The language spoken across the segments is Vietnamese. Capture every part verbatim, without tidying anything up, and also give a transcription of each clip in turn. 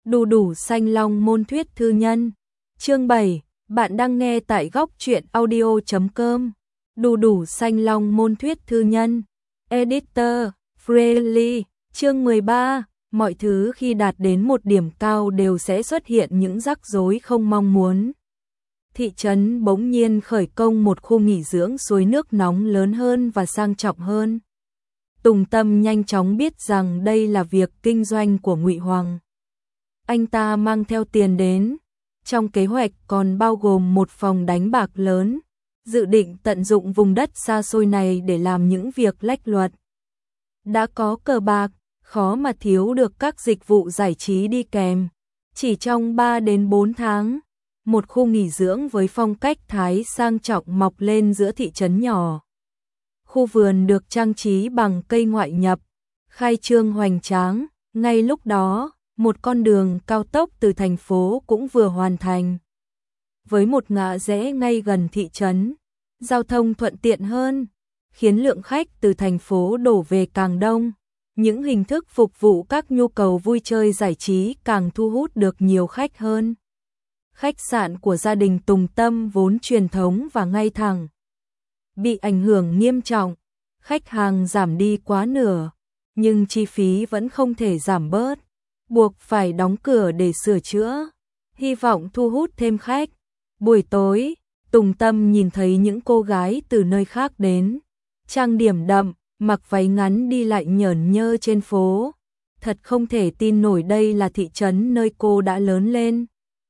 Đu đủ xanh long môn thuyết thư nhân. Chương bảy, bạn đang nghe tại góc truyện audio chấm com. Đu đủ xanh long môn thuyết thư nhân. Editor, Freely. Chương mười ba, mọi thứ khi đạt đến một điểm cao đều sẽ xuất hiện những rắc rối không mong muốn. Thị trấn bỗng nhiên khởi công một khu nghỉ dưỡng suối nước nóng lớn hơn và sang trọng hơn. Tùng Tâm nhanh chóng biết rằng đây là việc kinh doanh của Ngụy Hoàng. Anh ta mang theo tiền đến, trong kế hoạch còn bao gồm một phòng đánh bạc lớn, dự định tận dụng vùng đất xa xôi này để làm những việc lách luật. Đã có cờ bạc, khó mà thiếu được các dịch vụ giải trí đi kèm. Chỉ trong ba đến bốn tháng, một khu nghỉ dưỡng với phong cách Thái sang trọng mọc lên giữa thị trấn nhỏ. Khu vườn được trang trí bằng cây ngoại nhập, khai trương hoành tráng. Ngay lúc đó, một con đường cao tốc từ thành phố cũng vừa hoàn thành. Với một ngã rẽ ngay gần thị trấn, giao thông thuận tiện hơn, khiến lượng khách từ thành phố đổ về càng đông. Những hình thức phục vụ các nhu cầu vui chơi giải trí càng thu hút được nhiều khách hơn. Khách sạn của gia đình Tùng Tâm vốn truyền thống và ngay thẳng, bị ảnh hưởng nghiêm trọng, khách hàng giảm đi quá nửa, nhưng chi phí vẫn không thể giảm bớt, buộc phải đóng cửa để sửa chữa, hy vọng thu hút thêm khách. Buổi tối, Tùng Tâm nhìn thấy những cô gái từ nơi khác đến, trang điểm đậm, mặc váy ngắn đi lại nhởn nhơ trên phố. Thật không thể tin nổi đây là thị trấn nơi cô đã lớn lên.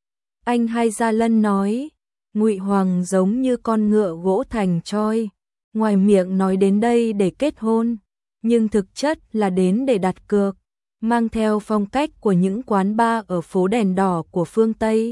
Anh Hai Gia Lân nói, Ngụy Hoàng giống như con ngựa gỗ thành troi, ngoài miệng nói đến đây để kết hôn, nhưng thực chất là đến để đặt cược, mang theo phong cách của những quán bar ở phố đèn đỏ của phương Tây.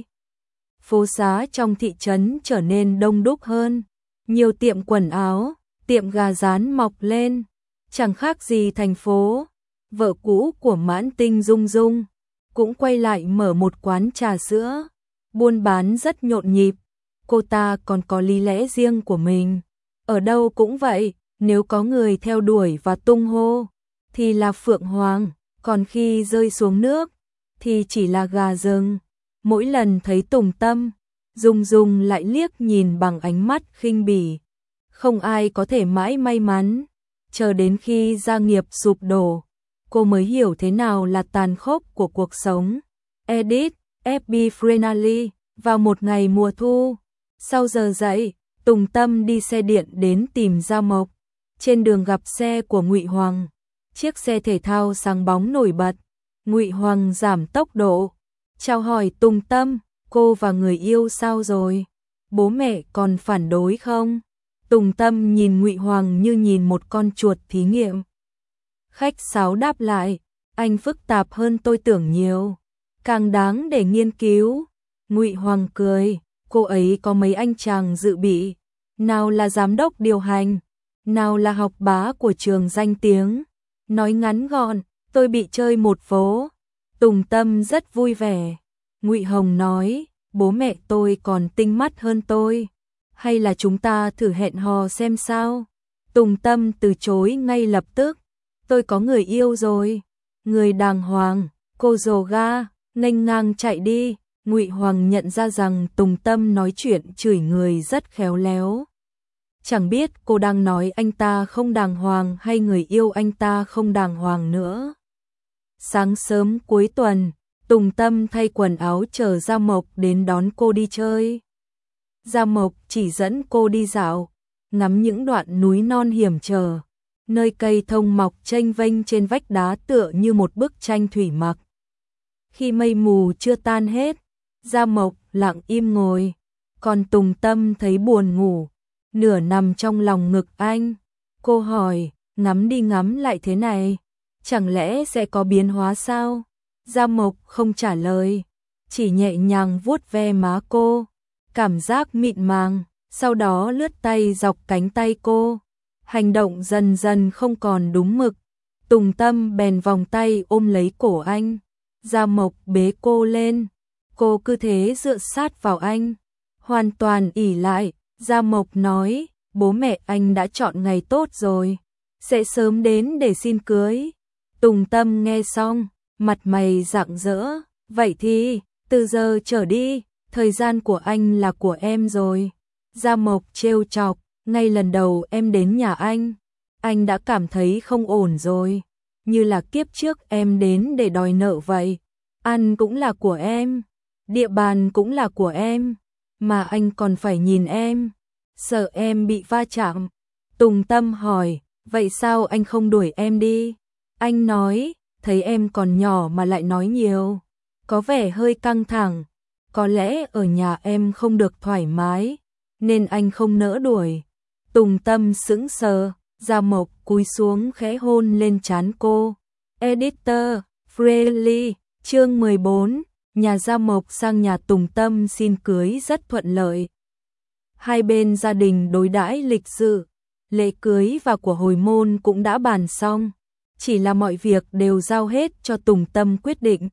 Phố xá trong thị trấn trở nên đông đúc hơn, nhiều tiệm quần áo, tiệm gà rán mọc lên, chẳng khác gì thành phố. Vợ cũ của Mãn Tinh Dung Dung cũng quay lại mở một quán trà sữa, buôn bán rất nhộn nhịp. Cô ta còn có lý lẽ riêng của mình. Ở đâu cũng vậy, nếu có người theo đuổi và tung hô, thì là Phượng Hoàng, còn khi rơi xuống nước, thì chỉ là gà rừng. Mỗi lần thấy Tùng Tâm, Dung Dung lại liếc nhìn bằng ánh mắt khinh bỉ. Không ai có thể mãi may mắn, chờ đến khi gia nghiệp sụp đổ, cô mới hiểu thế nào là tàn khốc của cuộc sống. Edit, ép bê Freely. Vào một ngày mùa thu, sau giờ dậy, Tùng Tâm đi xe điện đến tìm Gia Mộc. Trên đường gặp xe của Ngụy Hoàng, chiếc xe thể thao sáng bóng nổi bật. Ngụy Hoàng giảm tốc độ, chào hỏi Tùng Tâm, cô và người yêu sao rồi? Bố mẹ còn phản đối không? Tùng Tâm nhìn Ngụy Hoàng như nhìn một con chuột thí nghiệm. Khách sáo đáp lại, anh phức tạp hơn tôi tưởng nhiều, càng đáng để nghiên cứu. Ngụy Hoàng cười, cô ấy có mấy anh chàng dự bị, nào là giám đốc điều hành, nào là học bá của trường danh tiếng. Nói ngắn gọn, tôi bị chơi một vố. Tùng Tâm rất vui vẻ. Ngụy Hồng nói, bố mẹ tôi còn tinh mắt hơn tôi, hay là chúng ta thử hẹn hò xem sao? Tùng Tâm từ chối ngay lập tức, tôi có người yêu rồi, người đàng hoàng. Cô rồ ga, nghênh ngang chạy đi. Ngụy Hoàng nhận ra rằng Tùng Tâm nói chuyện chửi người rất khéo léo. Chẳng biết cô đang nói anh ta không đàng hoàng hay người yêu anh ta không đàng hoàng nữa. Sáng sớm cuối tuần, Tùng Tâm thay quần áo chờ Gia Mộc đến đón cô đi chơi. Gia Mộc chỉ dẫn cô đi dạo, ngắm những đoạn núi non hiểm trở, nơi cây thông mọc chênh vênh trên vách đá tựa như một bức tranh thủy mặc. Khi mây mù chưa tan hết, Gia Mộc lặng im ngồi, còn Tùng Tâm thấy buồn ngủ, nửa nằm trong lòng ngực anh. Cô hỏi, ngắm đi ngắm lại thế này, chẳng lẽ sẽ có biến hóa sao? Gia Mộc không trả lời, chỉ nhẹ nhàng vuốt ve má cô, cảm giác mịn màng, sau đó lướt tay dọc cánh tay cô. Hành động dần dần không còn đúng mực, Tùng Tâm bèn vòng tay ôm lấy cổ anh. Gia Mộc bế cô lên, cô cứ thế dựa sát vào anh, hoàn toàn ỷ lại. Gia Mộc nói, bố mẹ anh đã chọn ngày tốt rồi, sẽ sớm đến để xin cưới. Tùng Tâm nghe xong, mặt mày rạng rỡ, Vậy thì, từ giờ trở đi, thời gian của anh là của em rồi. Gia Mộc trêu chọc, ngay lần đầu em đến nhà anh, anh đã cảm thấy không ổn rồi. Như là kiếp trước em đến để đòi nợ vậy. Ăn cũng là của em, địa bàn cũng là của em, mà anh còn phải nhìn em, sợ em bị va chạm. Tùng Tâm hỏi, vậy sao anh không đuổi em đi? Anh nói, thấy em còn nhỏ mà lại nói nhiều, có vẻ hơi căng thẳng, có lẽ ở nhà em không được thoải mái, nên anh không nỡ đuổi. Tùng Tâm sững sờ, Gia Mộc cúi xuống khẽ hôn lên trán cô. Editor, Freely, chương mười bốn, nhà Gia Mộc sang nhà Tùng Tâm xin cưới rất thuận lợi. Hai bên gia đình đối đãi lịch sự, lễ cưới và của hồi môn cũng đã bàn xong, chỉ là mọi việc đều giao hết cho Tùng Tâm quyết định.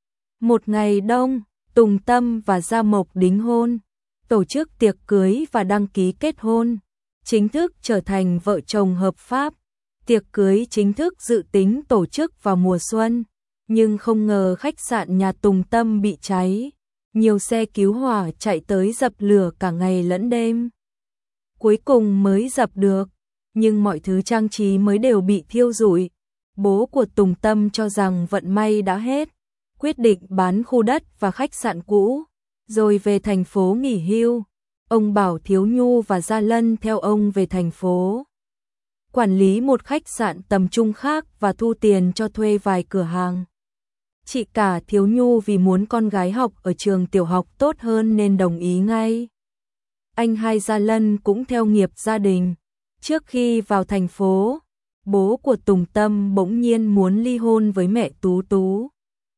Một ngày đông, Tùng Tâm và Gia Mộc đính hôn, tổ chức tiệc cưới và đăng ký kết hôn, chính thức trở thành vợ chồng hợp pháp. Tiệc cưới chính thức dự tính tổ chức vào mùa xuân, nhưng không ngờ khách sạn nhà Tùng Tâm bị cháy. Nhiều xe cứu hỏa chạy tới dập lửa cả ngày lẫn đêm. Cuối cùng mới dập được, nhưng mọi thứ trang trí mới đều bị thiêu rụi. Bố của Tùng Tâm cho rằng vận may đã hết, quyết định bán khu đất và khách sạn cũ, rồi về thành phố nghỉ hưu. Ông bảo Thiếu Nhu và Gia Lân theo ông về thành phố, quản lý một khách sạn tầm trung khác và thu tiền cho thuê vài cửa hàng. Chị cả Thiếu Nhu vì muốn con gái học ở trường tiểu học tốt hơn nên đồng ý ngay. Anh hai Gia Lân cũng theo nghiệp gia đình. Trước khi vào thành phố, bố của Tùng Tâm bỗng nhiên muốn ly hôn với mẹ Tú Tú.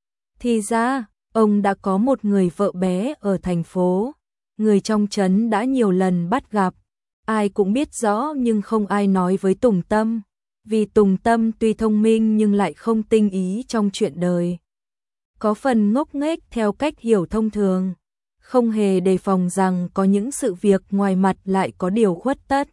Thì ra, ông đã có một người vợ bé ở thành phố, người trong trấn đã nhiều lần bắt gặp. Ai cũng biết rõ nhưng không ai nói với Tùng Tâm, vì Tùng Tâm tuy thông minh nhưng lại không tinh ý trong chuyện đời. Có phần ngốc nghếch theo cách hiểu thông thường, không hề đề phòng rằng có những sự việc ngoài mặt lại có điều khuất tất.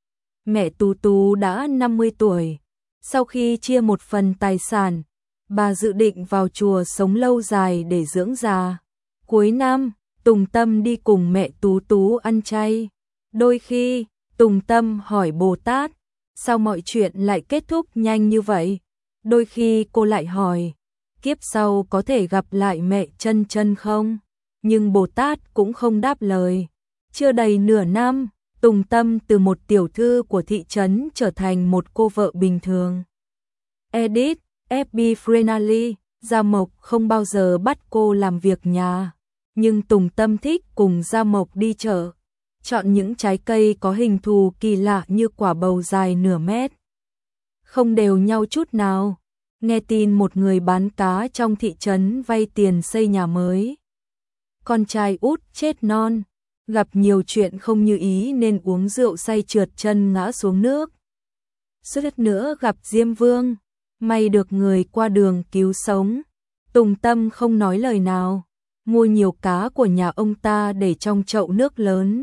Mẹ Tú Tú đã năm mươi tuổi, sau khi chia một phần tài sản, bà dự định vào chùa sống lâu dài để dưỡng già. Cuối năm, Tùng Tâm đi cùng mẹ Tú Tú ăn chay. Đôi khi, Tùng Tâm hỏi Bồ Tát, sao mọi chuyện lại kết thúc nhanh như vậy? Đôi khi cô lại hỏi, kiếp sau có thể gặp lại mẹ Chân Chân không? Nhưng Bồ Tát cũng không đáp lời. Chưa đầy nửa năm, Tùng Tâm từ một tiểu thư của thị trấn trở thành một cô vợ bình thường. Edit, ép bê Friendly, Gia Mộc không bao giờ bắt cô làm việc nhà, nhưng Tùng Tâm thích cùng Gia Mộc đi chợ, chọn những trái cây có hình thù kỳ lạ như quả bầu dài nửa mét. Không đều nhau chút nào. Nghe tin một người bán cá trong thị trấn vay tiền xây nhà mới. Con trai út chết non, gặp nhiều chuyện không như ý nên uống rượu say trượt chân ngã xuống nước. Suýt nữa gặp Diêm Vương, may được người qua đường cứu sống. Tùng Tâm không nói lời nào, mua nhiều cá của nhà ông ta để trong chậu nước lớn.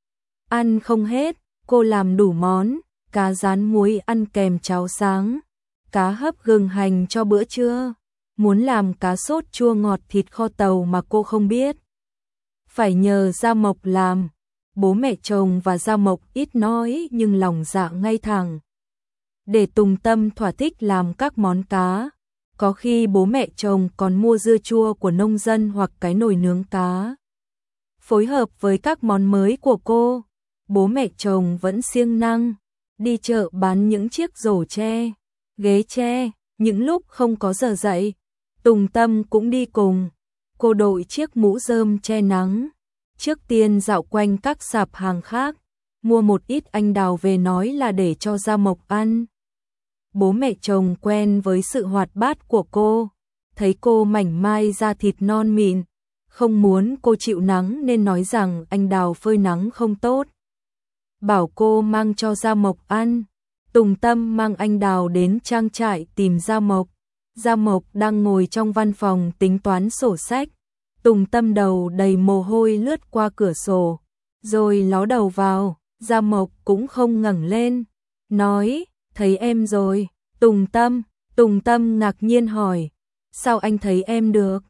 Ăn không hết, cô làm đủ món, cá rán muối ăn kèm cháo sáng, cá hấp gừng hành cho bữa trưa, muốn làm cá sốt chua ngọt thịt kho tàu mà cô không biết. Phải nhờ Gia Mộc làm, bố mẹ chồng và Gia Mộc ít nói nhưng lòng dạ ngay thẳng. Để Tùng Tâm thỏa thích làm các món cá, có khi bố mẹ chồng còn mua dưa chua của nông dân hoặc cái nồi nướng cá. Phối hợp với các món mới của cô, bố mẹ chồng vẫn siêng năng, đi chợ bán những chiếc rổ tre, ghế tre, những lúc không có giờ dậy, Tùng Tâm cũng đi cùng. Cô đội chiếc mũ rơm che nắng, trước tiên dạo quanh các sạp hàng khác, mua một ít anh đào về nói là để cho Gia Mộc ăn. Bố mẹ chồng quen với sự hoạt bát của cô, thấy cô mảnh mai da thịt non mịn, không muốn cô chịu nắng nên nói rằng anh đào phơi nắng không tốt. Bảo cô mang cho Gia Mộc ăn. Tùng Tâm mang anh đào đến trang trại tìm Gia Mộc. Gia Mộc đang ngồi trong văn phòng tính toán sổ sách. Tùng Tâm đầu đầy mồ hôi lướt qua cửa sổ, rồi ló đầu vào. Gia Mộc cũng không ngẩng lên, nói, thấy em rồi. Tùng Tâm, Tùng Tâm ngạc nhiên hỏi, sao anh thấy em được?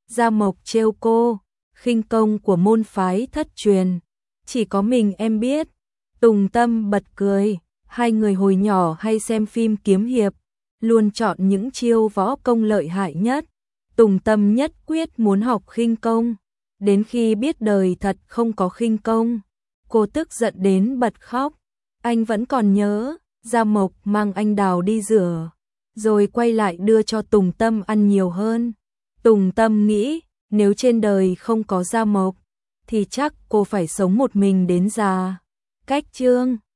Gia Mộc trêu cô, khinh công của môn phái thất truyền, chỉ có mình em biết. Tùng Tâm bật cười, hai người hồi nhỏ hay xem phim kiếm hiệp, luôn chọn những chiêu võ công lợi hại nhất. Tùng Tâm nhất quyết muốn học khinh công, đến khi biết đời thật không có khinh công, cô tức giận đến bật khóc. Anh vẫn còn nhớ, Gia Mộc mang anh Đào đi rửa, rồi quay lại đưa cho Tùng Tâm ăn nhiều hơn. Tùng Tâm nghĩ, nếu trên đời không có Gia Mộc, thì chắc cô phải sống một mình đến già. Cách chương